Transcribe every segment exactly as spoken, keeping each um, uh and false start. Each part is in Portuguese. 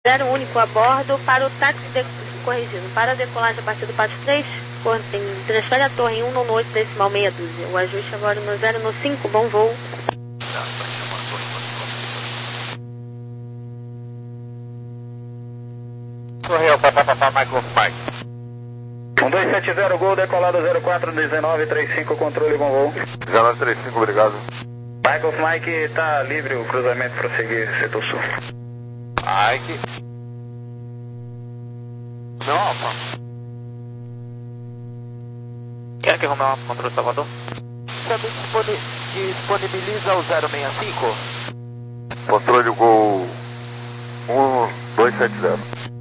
Zero único a bordo para o táxi, de, corrigindo, para a decolagem a partir do pátio três, tem, transfere a torre em um no oito decimal meia dúzia. O ajuste agora no zero no cinco, bom voo. Correio, papá, papá, Michael Mike. um dois sete zero, Gol, decolado zero quatro dezenove trinta e cinco, controle, bom voo. dezenove trinta e cinco, obrigado. Michael Mike, está livre o cruzamento, prosseguir, setor sul. Mike. Não, Alfa. Quer que arrume uma controle Salvador? Também disponibiliza o zero seis cinco. Controle Gol um dois sete zero.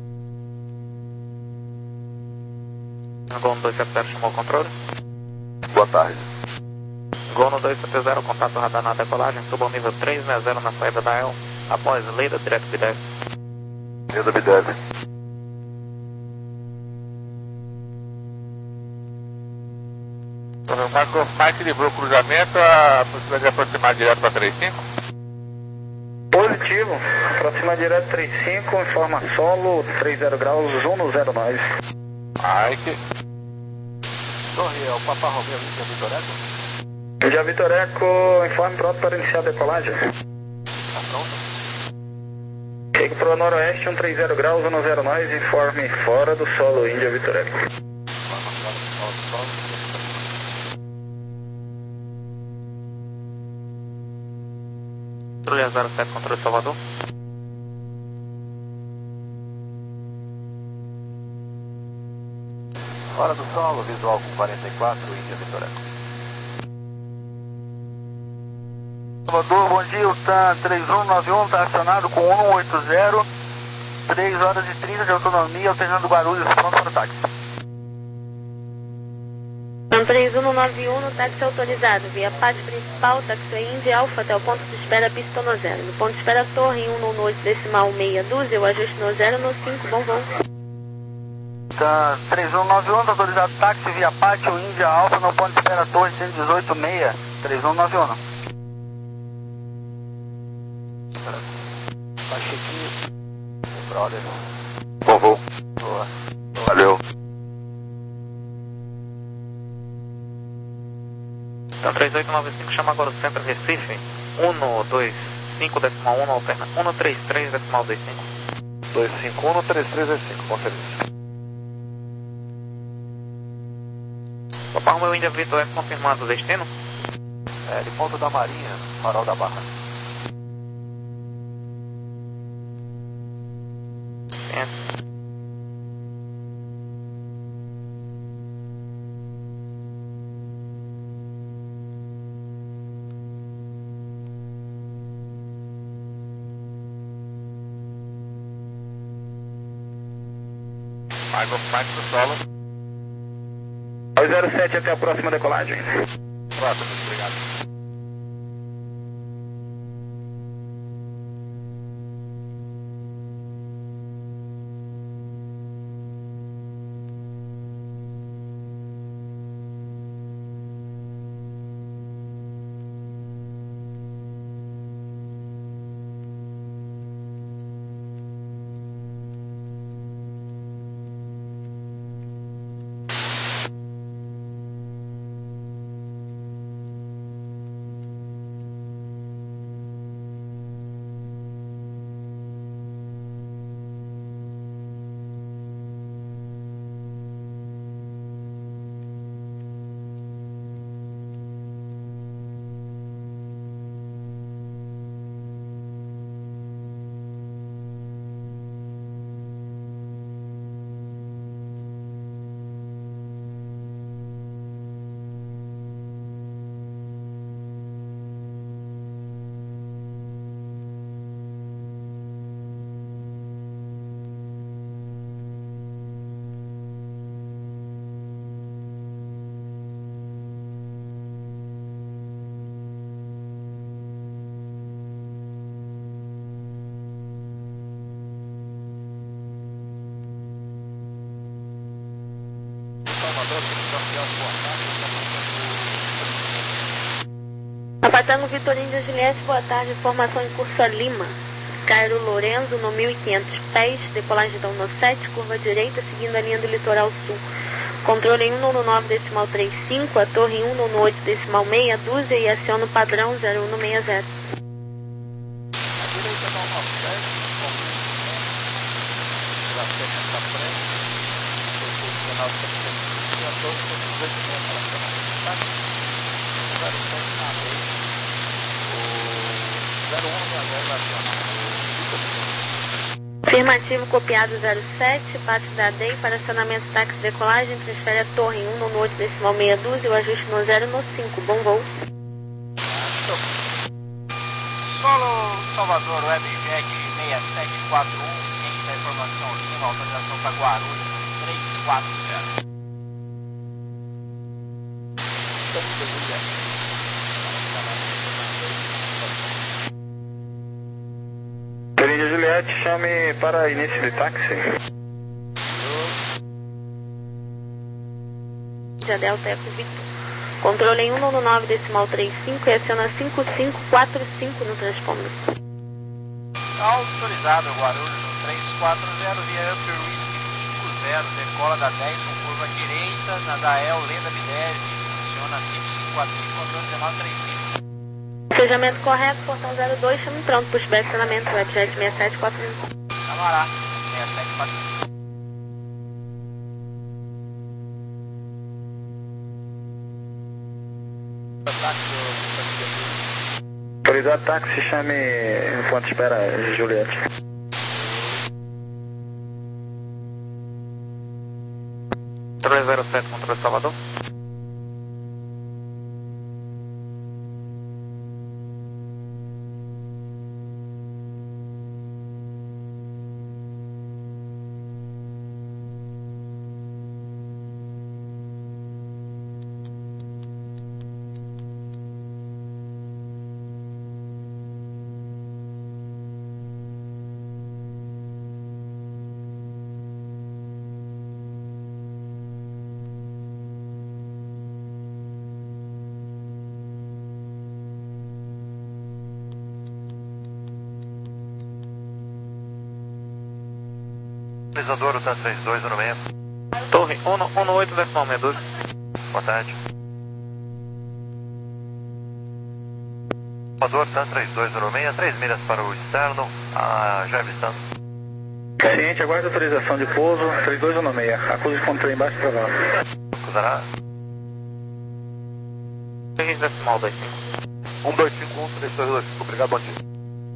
Gol no dois sete zero chamou o controle. Boa tarde. Gol no dois sete zero, contato radar na decolagem, suba ao nível três sessenta na saída da E L, após Leida, direto B dez. Leida B dez. O Marco Mike livrou o cruzamento, a possibilidade de aproximar direto para trinta e cinco? Positivo, aproximar direto trinta e cinco, informa solo, trinta graus, um no zero nove. Mike. Torre, é o Papa Romeo, Índia Vitoreco? Índia Vitoreco, informe pronto para iniciar a decolagem. Tá pronto? Chega para o noroeste, um trinta graus, um no zero nove, informe fora do solo, Índia Vitoreco. Informa fora do solo, solo. Controle zero sete, controle Salvador. Fora do solo, visual com quarenta e quatro, Índia Vitoreco. Salvador, bom dia, o TAM três um nove um está acionado com um oito zero, três horas e trinta de autonomia, alternando Guarulhos, pronto para o táxi. TAM três um nove um no táxi autorizado, via pátio principal, táxi Índia Alfa até o ponto de espera pista no zero. No ponto de espera torre em um no oito decimal meia dúzia, o ajuste no zero no cinco, bom voo. TAM três um nove um, está autorizado táxi via pátio Índia Alfa no ponto de espera torre cento e dezoito meia, três um nove um. Tá chequinho. Brother. Bom voo. Boa. Valeu. Então três oito nove cinco, chama agora o centro Recife, um no dois cinco decimal um, alterna um no trinta e três decimal vinte e cinco. dois cinco um, trinta e três cinco, com serviço. Papai Romeo Índia Vitor é confirmado o destino? É, de Ponta da Marinha, Farol da Barra. Sim. Michael Mike do solo. dois zero sete até a próxima decolagem. Próximo, obrigado. Papatango Vitor Índia Juliette, boa tarde, informação em curso a Lima. Cairo Lorenzo no mil e quinhentos pés, decolagem da um sete, curva direita, seguindo a linha do litoral sul. Controle em um nono nove decimal trinta e cinco, a torre em um nono oito decimal meia dúzia e aciona o padrão zero um seis zero. Afirmativo copiado zero sete, parte da D E I para acionamento táxi decolagem, transfere a torre em um nono oito decimal meia dúzia e o ajuste no zero no cinco. Bom voo. Solo Salvador, Webjet seis sete quatro um, ciente da informação Lima, autorização para Guarulhos, três quatro zero. Índia Juliette, chame para início de táxi. Índia Delta Eco Victor. Controle em um nono nove decimal trinta e cinco e aciona cinco cinco quatro cinco no transponder. Autorizado Guarulhos no três quatro zero, via Upper Whisky cinco zero, decola da dez com curva direita, na da E L, Leda Bidev, aciona cinco cinco quatro cinco, controle dezenove trinta e cinco. Fechamento correto, portão zero dois, chame pronto, pushback acionamento, Webjet seis sete quatro um. Camará, seis sete quatro um. Autorizado táxi, chame enquanto espera Juliette. três zero sete, controle Salvador. Isadora, tá três dois um seis. Torre um um oito decimal meia dúzia. Boa tarde. Isadora, tá três dois um seis, três milhas para o externo, ah, já avistando. Ciente, aguarde autorização de pouso, três dois um seis, acusa de controle embaixo para lá. Acusará? três decimal dois cinco. um dois cinco um, três dois dois cinco, obrigado, bom dia.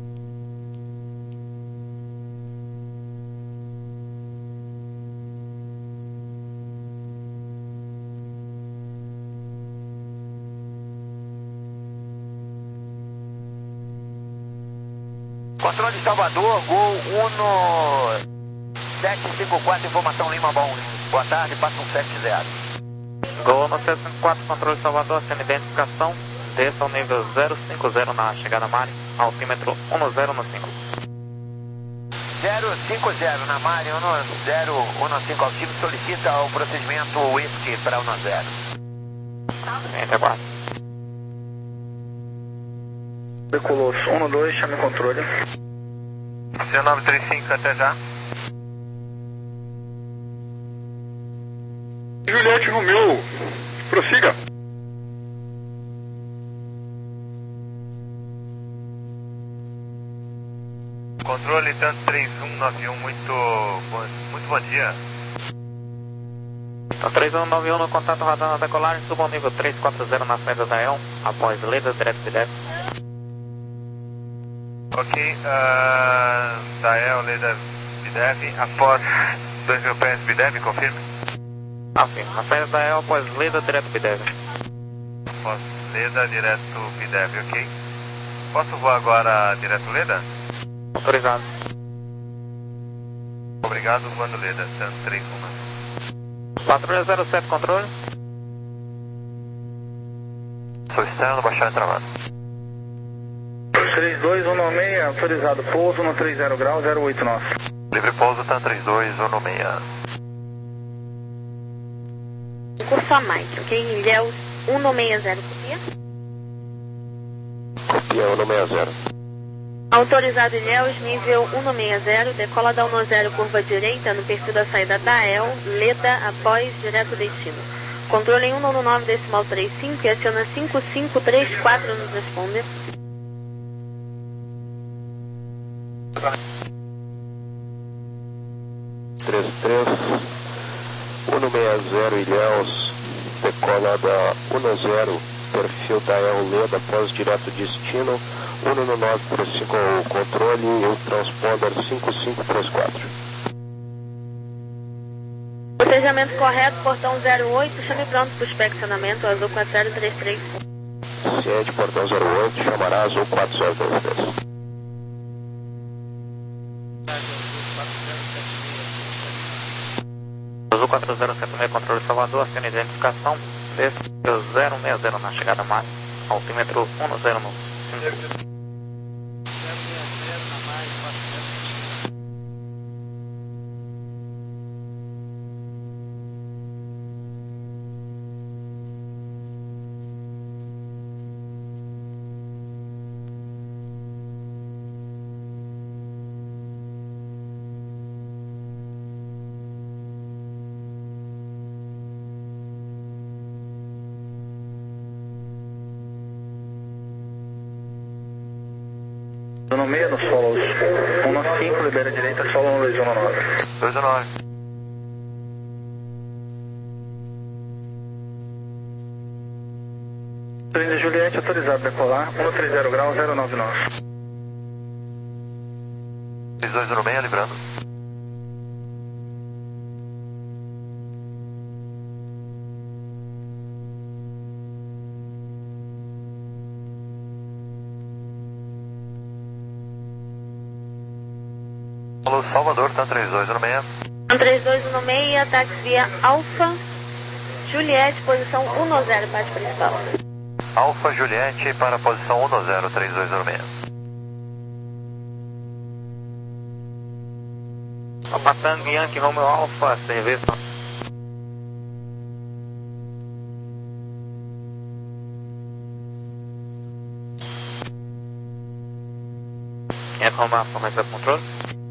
Controle de Salvador, Gol um sete cinco quatro, informação Lima Bom. Boa tarde, passa um sete zero. Gol no sete cinco quatro, controle de Salvador, acena identificação, desça ao nível zero cinco zero na chegada Mari, altímetro um zero no cinco. zero cinco zero na Mari, um zero um cinco altímetro, solicita o procedimento Whisky para um zero. Entre aguardo. Decolou um dois, chame controle. C nove três cinco, até já. Juliette Romeu, prossiga. Controle tanto três um nove um, muito bom, muito bom dia. Então, três um nove um no contato radar na decolagem, suba ao nível três quatro zero na saída da E L, após Leda direto Bidev. Ok, uh, da E L, Leda Bidev, após dois mil pés Bidev, confirme. Ah, sim, na saída da E L, após Leda direto Bidev. Após Leda, direto Bidev, ok. Posso voar agora direto Leda? Autorizado. Obrigado, voando Leda, tanto três um. Patrulha zero sete, controle. Sou externo, baixar e travado. três dois um seis, autorizado pouso no trinta graus, zero oito nove. Livre pouso, tá três dois um seis. Curso a Mike, ok? Ilhéus um seis zero, copia? Copia um seis zero. Autorizado Ilhéus, nível cento e sessenta, decola da cento, curva direita, no perfil da saída da E L, Leda, após direto destino. Controle cento e nove decimal trinta e cinco e aciona cinco cinco três quatro nos responde. três três, cento e sessenta Ilhéus, decola da cento e sessenta, perfil da E L, Leda, após direto destino. cento e nove trinta e cinco o controle e o transponder cinco cinco três quatro. Procedimento correto, portão zero oito, chame pronto para o inspecionamento, azul quatro zero três três. Ciente, portão zero oito, chamará azul quatro zero três três. Azul quatro zero sete seis, controle Salvador, aciona identificação, desceu zero seis zero na chegada máxima, altímetro cento no cinco. No meio, nos solos cento e cinco, libera a direita, solo dois um nove. dois um nove. Trinta Juliette, autorizado a decolar, cento e trinta graus, zero nove nove. três dois zero seis, librando. Alô, Salvador, tá três dois zero seis. três dois um seis, táxi via Alfa, Juliette, posição cem, parte principal. Alfa Juliette para a posição cem, três dois zero seis. Patango Yankee Romeo Alfa, serviço. É como a formação de controle.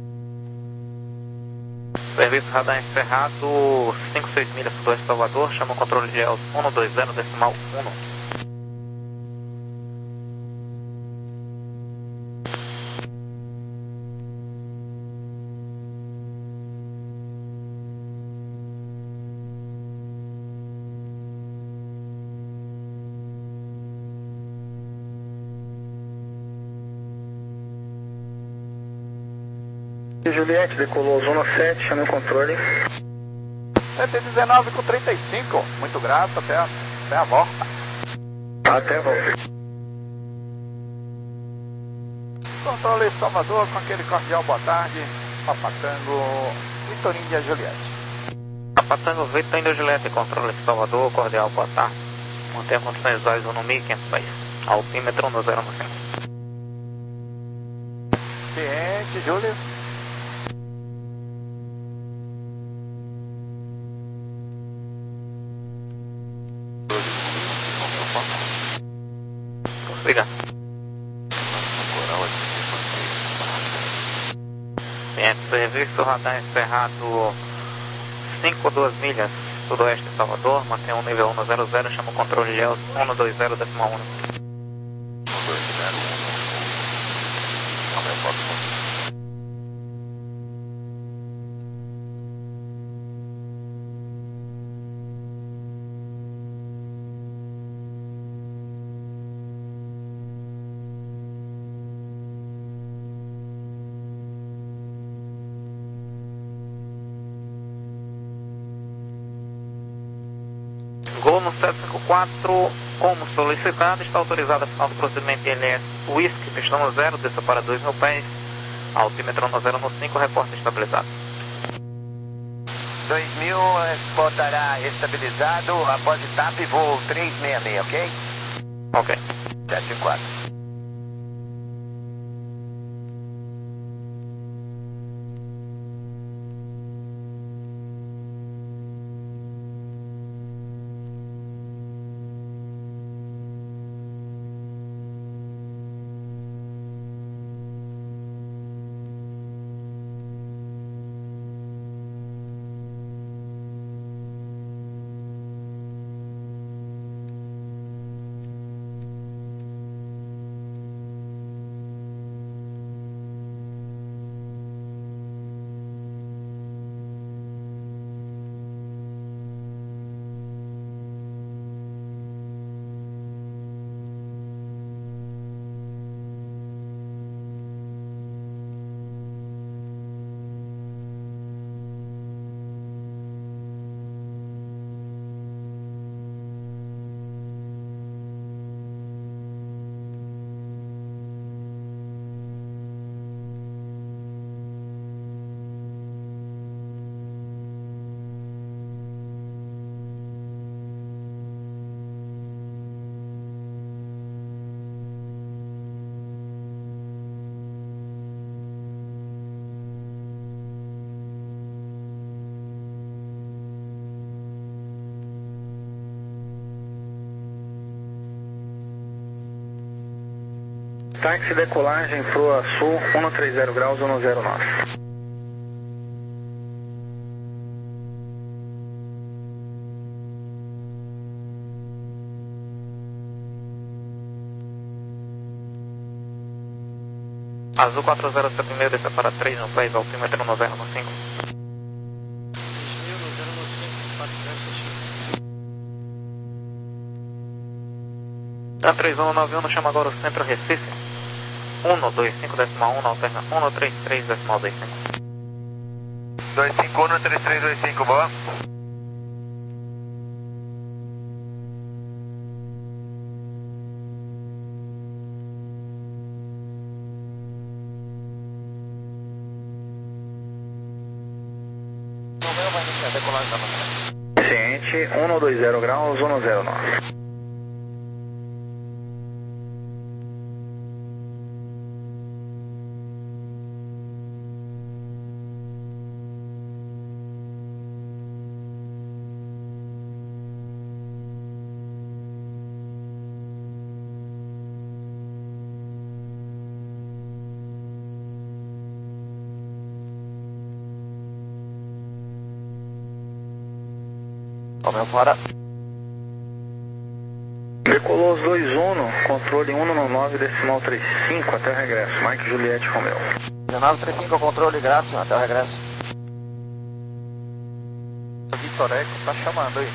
Serviço radar encerrado, cinco seis milhas sudoeste Salvador, chama o controle de Elz cento e vinte decimal um. Juliette, decolou zona sete, chama o controle. cento e dezenove com trinta e cinco, muito grato, até a, até a volta. Até a volta. Controle Salvador com aquele cordial boa tarde, Papatango, Vitor Índia Juliette. Papatango, Vitor Índia Juliette, controle Salvador, cordial boa tarde. Mantenha condições visuais no mil e quinhentos pés, altímetro no zero no cinco. Ciente, Júlio. Obrigado. Ciente, serviço radar encerrado cinco duas milhas sudoeste de Salvador, mantém um nível cento e zero, chama o controle de Elz cento e vinte decimal um. Gol no sete cinco quatro, como solicitado, está autorizado a final do procedimento I L S Whisky, pistão zero, desça para dois mil pés, altímetro no zero no cinco, reporte estabilizado. dois mil estará estabilizado, após etapa voo três seis seis, ok? Ok. sete quatro. Táxi decolagem Proa Sul, cento e trinta graus, cento e nove. Azul quatro zero sete seis, desça para três no pés, altímetro no zero no cinco. A três um nove um chama agora o centro Recife. um dois cinco decimal um na alterna um três três decimal dois cinco. dois cinco um, três três dois cinco, boa. Ciente, cento e vinte graus, cento e nove. Romeu fora. Decolou os dois Uno, controle cento e nove decimal trinta e cinco até o regresso. Mike Juliette Romeu. dezenove trinta e cinco, controle grátis, até o regresso. Vitor Eco tá chamando aí.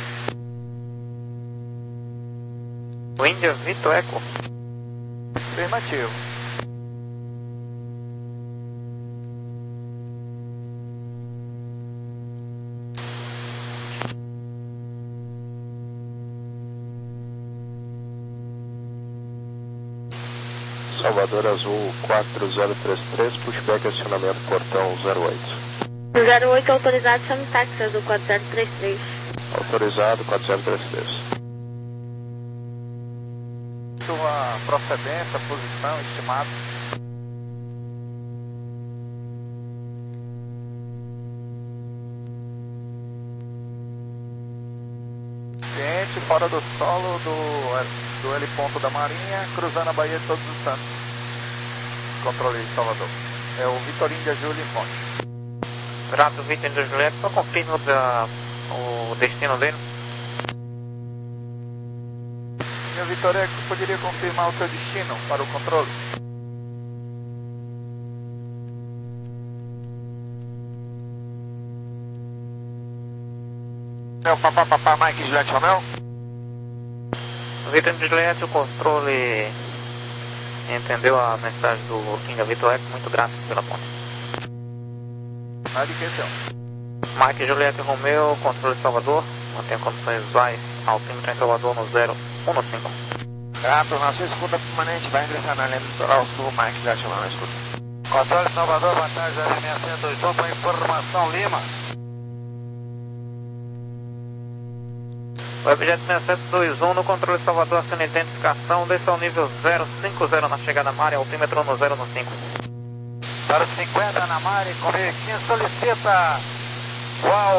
O Índia Vitor Eco. Afirmativo. Salvador Azul quatro zero três três, pushback acionamento portão zero oito. zero oito autorizado, chame táxi Azul quatro zero três três. Autorizado quatro zero três três. Sua procedência, posição, estimado. Ciente, fora do solo do, do L ponto da Marinha, cruzando a Baía de Todos os Santos. Controle de Salvador. É o Vitor Índia Júlio Fonte. Grato, Vitor Índia Juliette, só confirma o destino dele. Meu Vitor Eco, poderia confirmar o seu destino para o controle? Meu papá, papá, Mike Juliette Romeu. Vitor Índia Juliette, o controle entendeu a mensagem do Índia Vitor Eco, muito grato pela ponte. Nada de questão. Mike Juliette Romeu, controle de Salvador, mantém condições visuais, altímetro em Salvador no zero um cinco. Grato, na sua escuta permanente, vai ingressar na linha litoral sul, Mike Juliette Romeu, escuta. Controle de Salvador, boa tarde, zero seis zero dois um, para informação Lima. Webjet seis sete dois um no controle de Salvador, aciona identificação, desça ao nível zero cinco zero na chegada Mari, altímetro no zero cinco. zero cinquenta na Mari, comigo, quem solicita qual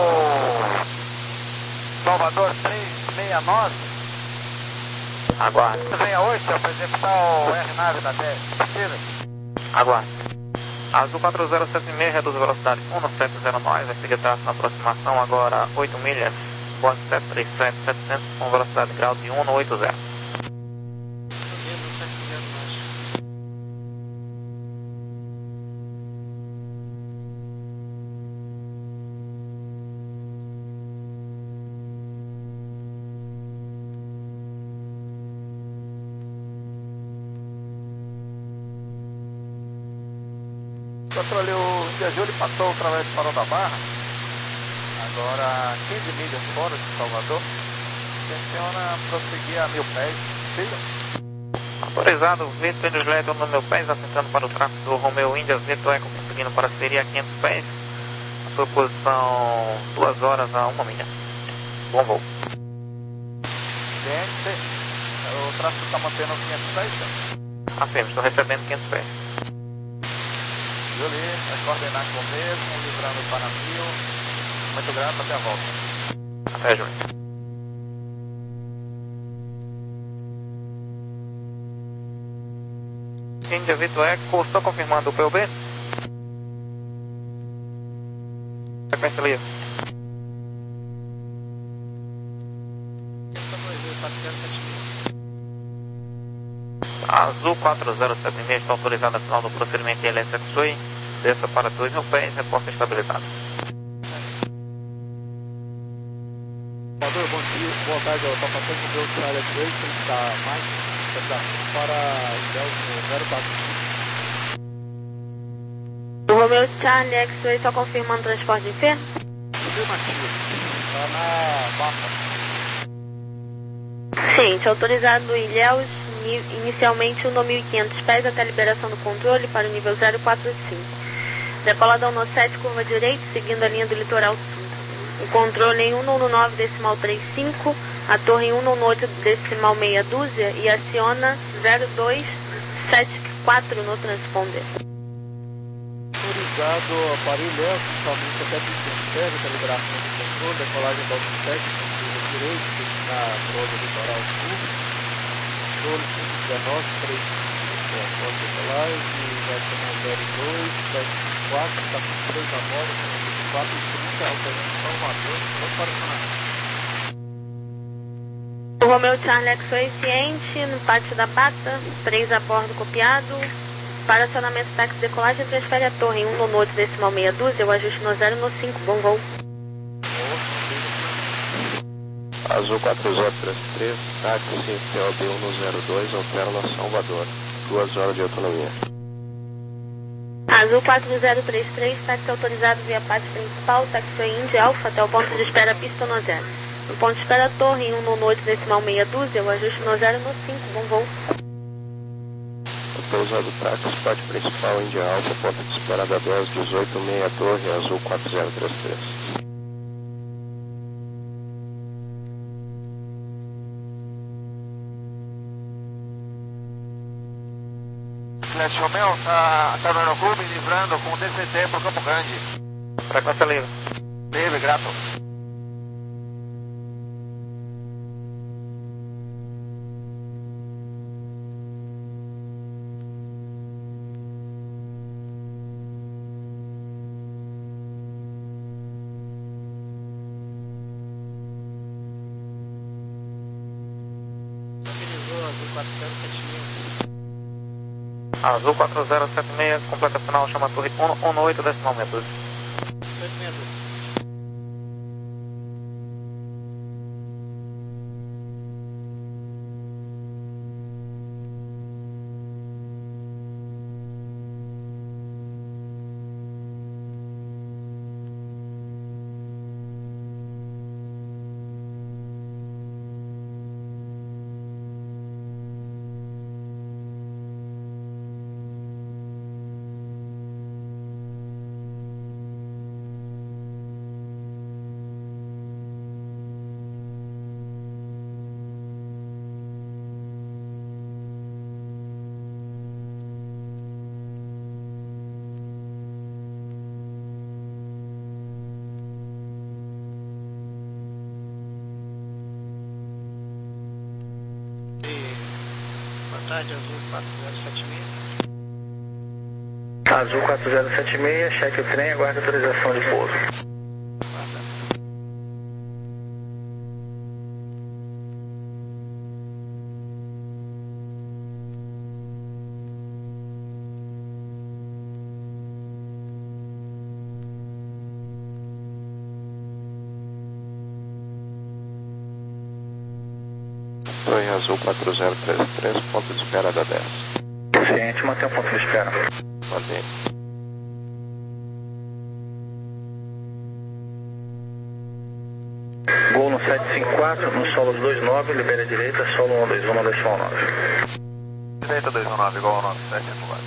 Salvador três seis nove? Aguarde. três seis oito, para executar o R-Nave da dez, possível? Aguarde. Azul quatro zero sete seis, reduz a velocidade cento e setenta nós, vai seguir traço na aproximação, agora oito milhas. Boeing sete três sete setecentos com velocidade de grau de cento e oitenta. Controle, o Índia Júlio passou através do Farol da Barra. Agora quinze milhas fora de Salvador. Intenciona prosseguir a mil pés, possível? Autorizado, Vitor Índia Juliette no meu pés, assentando para o tráfego do Romeu Índia, Vitor Eco prosseguindo para a Siri a quinhentos pés. A sua posição duas horas a uma milha. Bom voo. Ciente, o tráfego está mantendo quinhentos pés? Afirmo, estou recebendo quinhentos pés. Júlio, vai coordenar com o mesmo, livrando para mil. Muito grato, até a volta. Até, Júlio. Índia Vitor Eco, só confirmando o P U B. Sequência livre. Azul quatro zero sete seis está autorizado a final do procedimento I L S X-Way. Desça para dois mil pés, reporta estabilizado. Salvador, bom dia, boa tarde, eu estou passando com o meu Charlie X-Way, que está mais para Intel zero quatro cinco. O Romeo Charlie X-Way só confirmando transporte de ferro? Afirmativo, está na mapa. Gente, autorizado do Ilhéus, inicialmente um mil e quinhentos pés até a liberação do controle para o nível zero quatro cinco. Decoladão no sete, curva direita, seguindo a linha do litoral sul. O controle em cento e nove decimal trinta e cinco, a torre em cento e oito decimal meia dúzia e aciona zero dois sete quatro no transponder. Autorizado para Ilhéus, inicialmente até mil e quinhentos pés até a liberação do controle, decolagem do sete, curva direita, seguindo a torre do litoral sul. Controle cento e dezenove, três após decolagem, zero dois sete quatro, está com três a bordo, quatro e trinta, alternando Salvador, vamos para o Canadá. O Romeo Charlie X-Way ciente, no pátio da Pata, três a bordo copiado. Para acionamento táxi decolagem, transfere a torre em cento e oito decimal meia dúzia, o ajuste no zero no cinco, bom voo. Azul quatro zero três três, táxi P O B cento e dois, altera Salvador, duas horas de autonomia. Azul quatro zero três três, táxi autorizado via pátio principal, Taxiway India Alpha até o ponto de espera pista no zero. No ponto de espera torre em cento e oito decimal meia dúzia, o ajuste no zero no cinco, bom voo. Autorizado táxi, pátio principal India Alpha, ponto de espera da dez dezoito meia torre, Azul quatro zero três três. Flash Romeo, está tá no aeroclube livrando com D C T para Campo Grande. Frequência livre. Livre, grato. Azul quatro zero sete seis, completa final, chama a torre cento e oito decimal meia dúzia. tarde, Azul quatro zero sete seis. Azul quatro zero sete seis, cheque o trem, aguarda autorização de pouso. Torre Azul quatro zero três três, ponto de espera da dez. Ciente, mantém o ponto de espera. Mantém. Gol no sete cinco quatro, no solo dois nove, libera a direita, solo um dois um, dois nove. Direita dois um nove, igual ao nove sete quatro.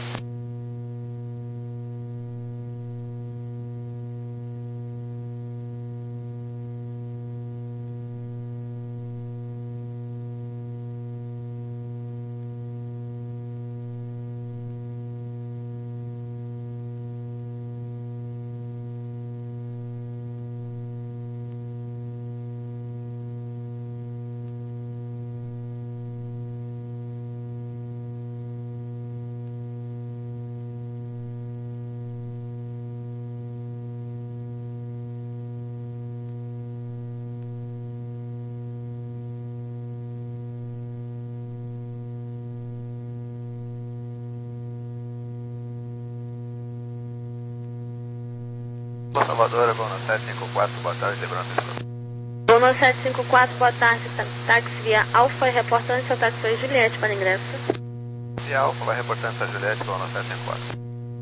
Salvador, Gol sete cinco quatro, boa tarde, lembrando isso. Gol sete cinco quatro, boa tarde, táxi via Alfa, reportando seu táxi foi Juliette para ingresso. Via Alfa, vai reportando essa Juliette, Gol sete cinco quatro.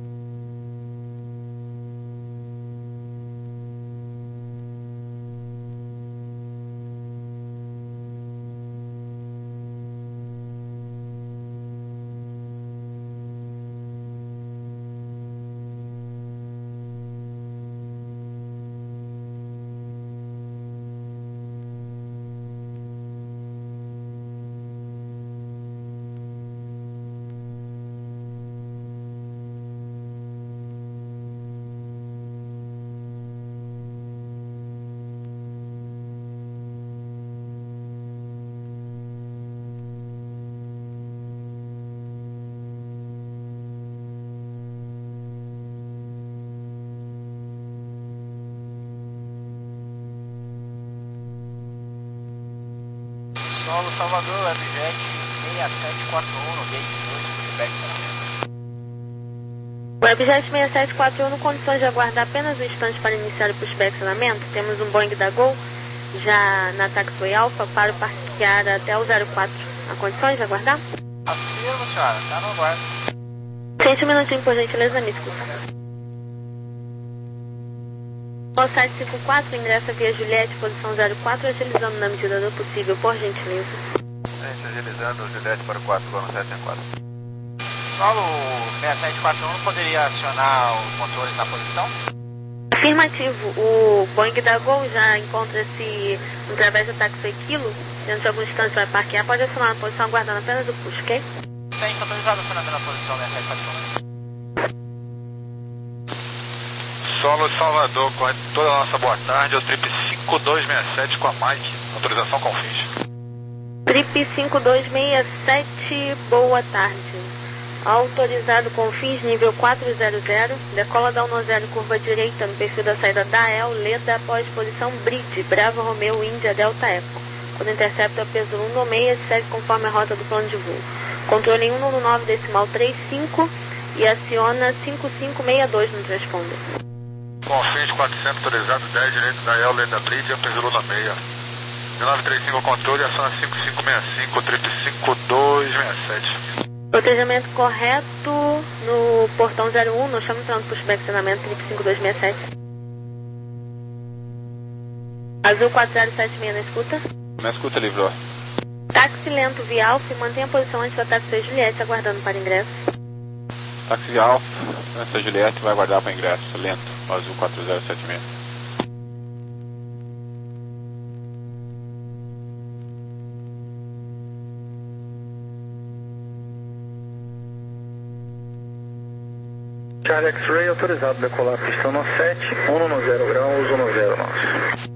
Solo Salvador, Webjet seis sete quatro um, no gate dois, feedback estacionamento. Webjet seis sete quatro um, no condições de aguardar apenas um instante para iniciar o pushback estacionamento. Temos um Boeing da Gol já na Taxiway Alpha para parquear até o zero quatro. Há condições de aguardar? Afirma, senhora, tá no aguardo. Sente um minutinho, por gentileza, me escuta. O sete cinco quatro, ingressa via Juliette, posição zero quatro, agilizando na medida do possível, por gentileza. Gente, agilizando, Juliette para o quatro, Gol sete cinco quatro. Solo seis sete quatro um não poderia acionar os controles na posição? Afirmativo, o Boeing da Gol já encontra-se através do Taxiway Kilo, dentro de algum instante vai parquear, pode acionar a posição aguardando apenas o push, ok? Sim, está autorizado acionamento na posição seis sete quatro um. Solo Salvador, corre toda a nossa boa tarde, é o trip cinco dois seis sete com a Mike, autorização com fins. Trip cinco dois seis sete, boa tarde. Autorizado com fins nível quatrocentos, decola da um zero, curva direita no perfil da saída da E L, Leda após posição Bridge, Bravo Romeo Índia Delta Eco. Quando intercepta peso um um seis, segue conforme a rota do plano de voo. Controle um um nove decimal trinta e cinco e aciona cinco cinco seis dois no transponder. Com fins quatrocentos, autorizado dez, direito da E L, Leda Bridge, peso Lula seis. nove três cinco controle, aciona cinco cinco seis cinco, trip cinco dois seis sete. Protegimento correto no portão zero um, nós estamos entrando pushback estacionamento trip cinco dois seis sete. Azul quatro zero sete seis na escuta. Na escuta, livrou. Táxi lento via Alfa e mantenha a posição antes da Taxiway Juliette, aguardando para ingresso. Táxi via Alfa, essa Juliette vai aguardar para ingresso, lento, Azul quatro zero sete seis. Charlie X-Ray autorizado a decolar pistão no sete, um no zero graus, um no zero nosso.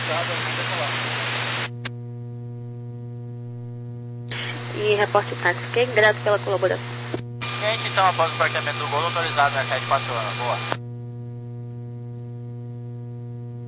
E reporte o táxi, ok? Grato pela colaboração. Gente, então, após o parqueamento do Gol, autorizado na sete quatro um, boa.